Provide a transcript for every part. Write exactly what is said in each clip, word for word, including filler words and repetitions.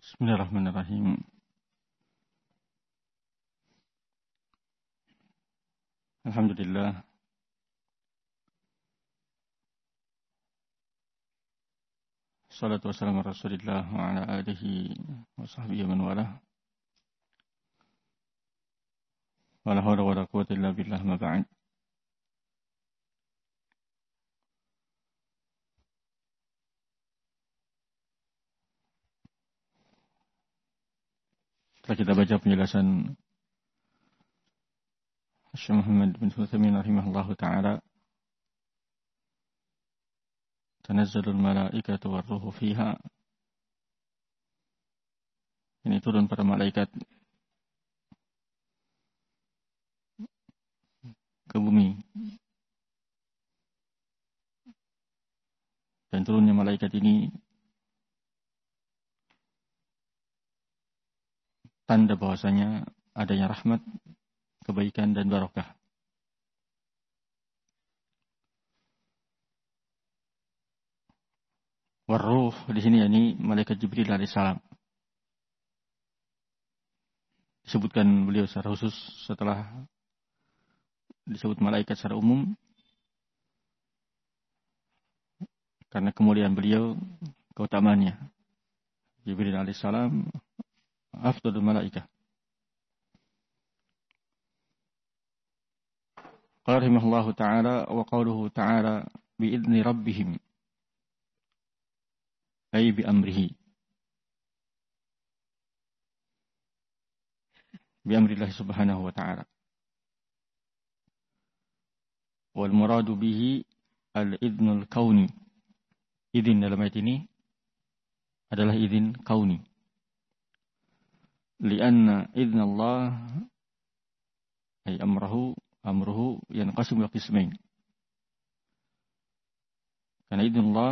Bismillahirrahmanirrahim. Alhamdulillah. Salatu wassalamu ala Rasulillah wa ala alihi wa sahbihi wa man walah. Wa la hawla wa la quwwata illa billah ma ba'd. Setelah kita baca penjelasan Syekh Muhammad bin Utsaimin rahimahullahu taala, tanazzalul malaikatu war-ruhu fiha. Ini turun para malaikat ke bumi. Dan turunnya malaikat ini tanda bahwasanya adanya rahmat, kebaikan dan barokah. War-ruh di sini yakni malaikat Jibril alaihissalam. Disebutkan beliau secara khusus setelah disebut malaikat secara umum karena kemuliaan beliau, keutamaannya. Jibril alaihissalam afdalul malaikah. Qala rahimahullahu ta'ala wa qawluhu ta'ala bi'idni rabbihim ay bi amrihi. Bi amrillah subhanahu wa ta'ala. Wal muradu bihi al-idnul kauni. Idin dalam ayat ini adalah idin kauni. Lianna idna Allah ay amrahu amruhu yanqasimu ila qismain. Karena idna Allah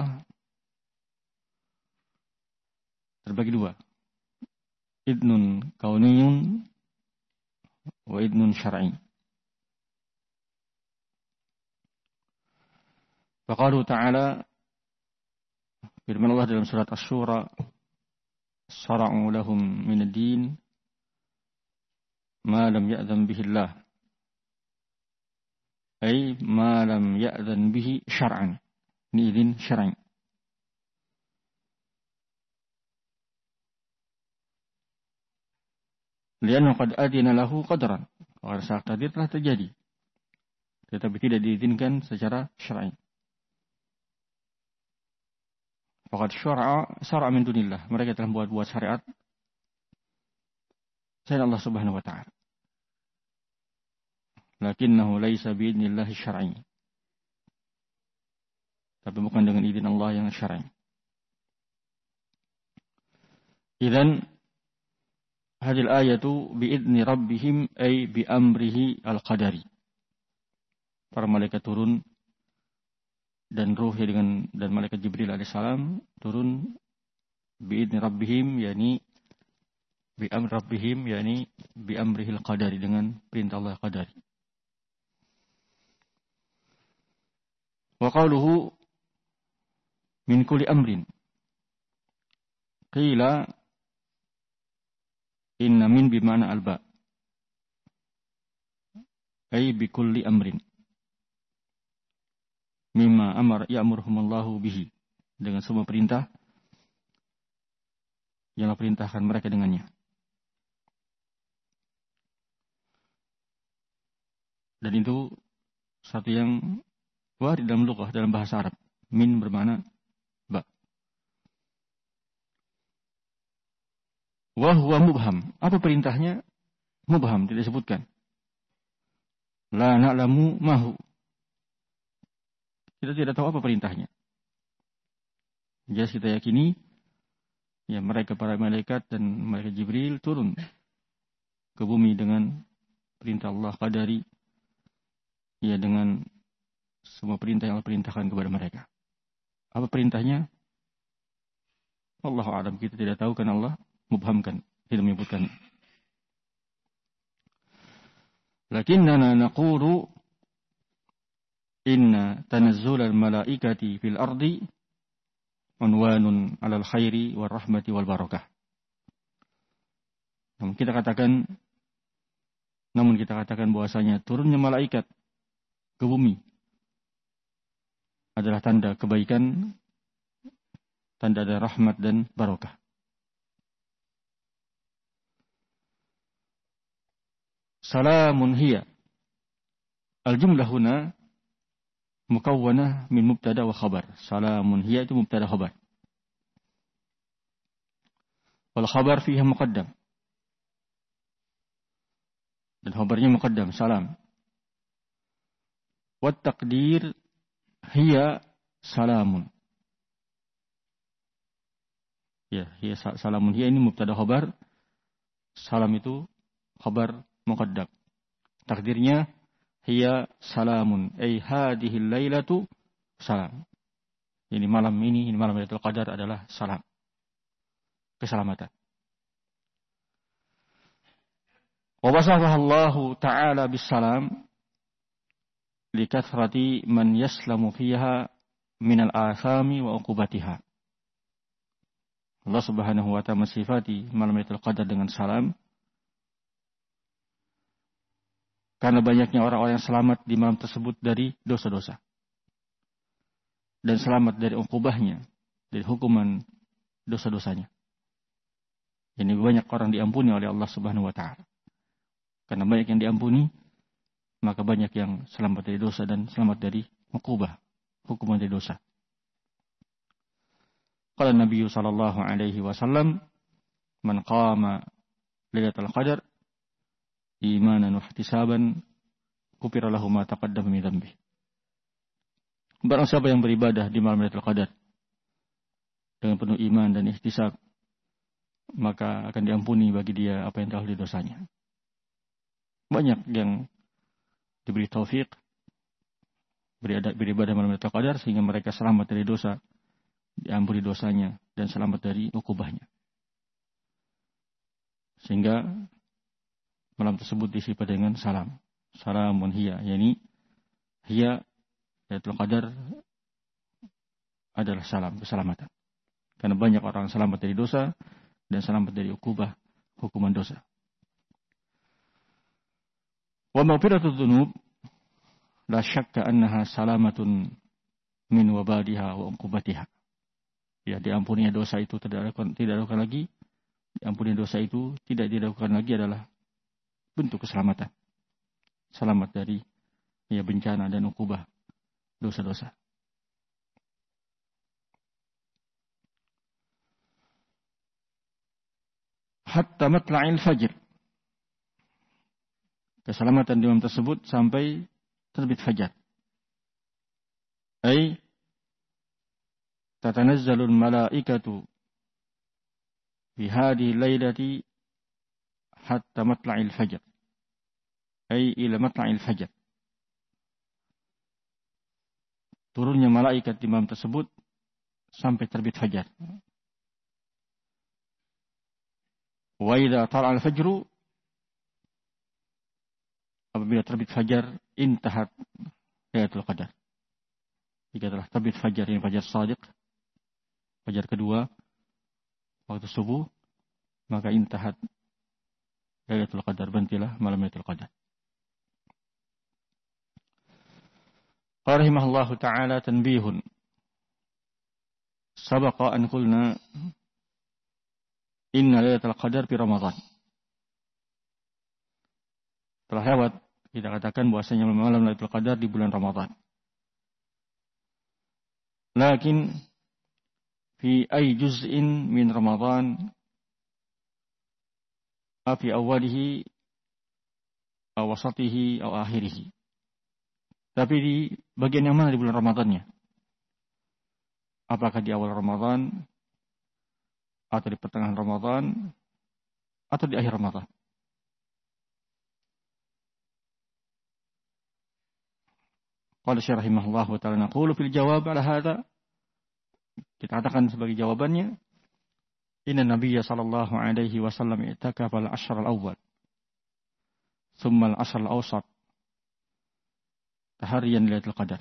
terbagi dua. Idnun kauniyun wa idnun syar'i. Faqalu ta'ala, firman Allah dalam surat Asy-Syura, syara'u lahum min ad-din ma lam ya'zan bihi Allah. Ay ma lam ya'zan bihi syar'an. Ini idin syar'i. Lianna qad adina lahu qadran. Karena saat tadi telah terjadi, tetapi tidak diizinkan secara syar'i. Faqad syara'a syara'a min dunillah. Mereka telah membuat buat syariat selain Allah Subhanahu wa taala. Lakinnahu laisa bi'idnillahi syar'i. Tapi bukan dengan izin Allah yang syar'i. Idzan hadhihi al-ayatu bi'idni rabbihim ay bi amrihi al-qadari. Para malaikat turun dan ruh dengan dan malaikat Jibril alaihissalam turun bi'idni rabbihim, yakni bi amri rabbihim, yakni bi amrihil qadari, dengan perintah Allah qadari. Wa qawluhu min kulli amrin. Qila inna min bimana alba. Ay bi kulli amrin. Mimma amar ya'muruhumullahu bihi, dengan semua perintah yang Allah perintahkan mereka dengannya. Dan itu satu yang warid dalam lughah, dalam bahasa Arab. Min bermakna ba. Wa huwa mubham. Apa perintahnya? Mubham, tidak disebutkan. La na'lamu mahu. Kita tidak tahu apa perintahnya. Jelas kita yakini, ya mereka para malaikat dan malaikat Jibril turun ke bumi dengan perintah Allah qadari, ya dengan semua perintah yang Allah perintahkan kepada mereka. Apa perintahnya? Wallahu a'lam, kita tidak tahu karena Allah mubhamkan, tidak menyebutkan. Lakinnana naqulu inna tanazzulal malaikati fil ardi unwanun 'alal khairi war rahmati wal barakah. kita katakan, namun kita katakan bahwasanya turunnya malaikat ke bumi adalah tanda kebaikan, tanda ada rahmat dan barokah. Salamun hiya. Al-jumlah huna mukawwanah min mubtada wa khabar. Salamun hiya itu mubtada khabar. Wal khabar fiha muqaddam. Dan khabarnya muqaddam, salam. Wat taqdir hiya salamun. Ya, hiya salamun hiya ini mubtada khabar. Salam itu khabar muqaddam. Takdirnya hiya salamun, ay hadhihi lailatu salam. Ini malam ini, ini malam Lailatul Qadar adalah salam. Keselamatan. Wa wasafaha Allah Ta'ala bis-salam likathrati man yaslamu fiha min al-athami wa uqubatiha. Allah Subhanahu wa ta'ala mensifati malam Lailatul Qadar dengan salam karena banyaknya orang-orang yang selamat di malam tersebut dari dosa-dosa. Dan selamat dari ukubahnya, dari hukuman dosa-dosanya. Ini banyak orang diampuni oleh Allah Subhanahu wa ta'ala. Karena banyak yang diampuni, maka banyak yang selamat dari dosa dan selamat dari ukubah, hukuman dari dosa. Qala Nabi sallallahu alaihi wasallam, "Man qama Lailatul Qadar imanan wa ihtisaban kufira lahu ma taqaddama min dhanbi." Barang siapa yang beribadah di malam Lailatul Qadar dengan penuh iman dan ihtisab, maka akan diampuni bagi dia apa yang telah didosanya. Banyak yang diberi taufik beribadah malam Lailatul Qadar sehingga mereka selamat dari dosa, diampuni dosanya dan selamat dari ukubahnya. Sehingga malam tersebut disifat dengan salam. Salamun hiya, yakni hiya Lailatul Qadar adalah salam, keselamatan. Karena banyak orang selamat dari dosa dan selamat dari ukubah, hukuman dosa. Wa maghfiratud dzunub la syakka annaha salamatun min wabadiha wa uqubatiha. Ya, diampuninya dosa itu tidak dilakukan, tidak dilakukan lagi. Diampuninya dosa itu tidak dilakukan lagi adalah bentuk keselamatan. Selamat dari ya bencana dan ukubah dosa-dosa. Hatta matla'il fajr. Keselamatan di malam tersebut sampai terbit fajar. Ay tatanazzalul malaikatu fi hadhihi lailati hatta matla'il fajr. Ay ila matla'il fajr. Turunnya malaikat di malam tersebut sampai terbit fajar. Wa idza tala'al fajru, apabila terbit fajar, intahat Lailatul Qadar. Jika telah terbit fajar, yang fajar shadiq, fajar kedua, waktu subuh, maka intahat Lailatul Qadar, berhentilah malam Lailatul Qadar. Rahimahullahu ta'ala tanbihun. Sabaqa an qulna inna Lailatul Qadar fi Ramadan. Telah lewat kita katakan bahwasanya malam Lailatul Qadar di bulan Ramadan. Lakin fi ay juz'in min Ramadan afi awalihi aw wasatihi aw akhirihi. Tapi di bagian yang mana di bulan Ramadannya? Apakah di awal Ramadan atau di pertengahan Ramadan atau di akhir Ramadan? Qala Syekh rahimahullah wa ta'ala naqulu fil jawab ala hadha, kita katakan sebagai jawabannya, inna nabiyya sallallahu alaihi wasallam i'takafa al-ashr al-awwal thumma al-ashr al-awsat tahariyan Lailatul Qadar.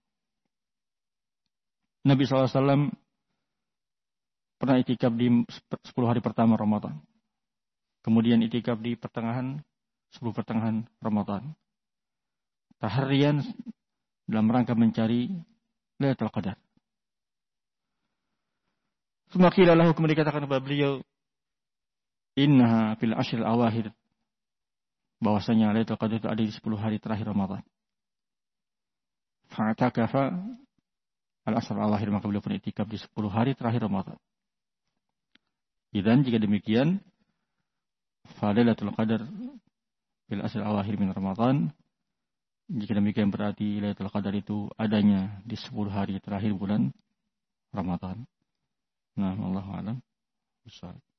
Nabi sallallahu alaihi wasallam pernah itikaf di sepuluh hari pertama Ramadan. Kemudian itikaf di pertengahan, sepuluh pertengahan Ramadan. Tahriyan dalam rangka mencari Lailatul Qadar. Semakin lalu kemudian dikatakan kepada beliau, innaha fil ashril awakhir, bahwasanya Lailatul Qadar itu ada di sepuluh hari terakhir Ramadan. Fa'atakafa al-ashr al-awakhir, maka beliau pun itikaf di sepuluh hari terakhir Ramadan. Dan jika demikian, fa Lailatul Qadar fil ashr al-awakhir min Ramadan, jika demikian berarti Lailatul Qadar itu adanya di sepuluh hari terakhir bulan Ramadan. Nah, wallahu a'lam bishawab.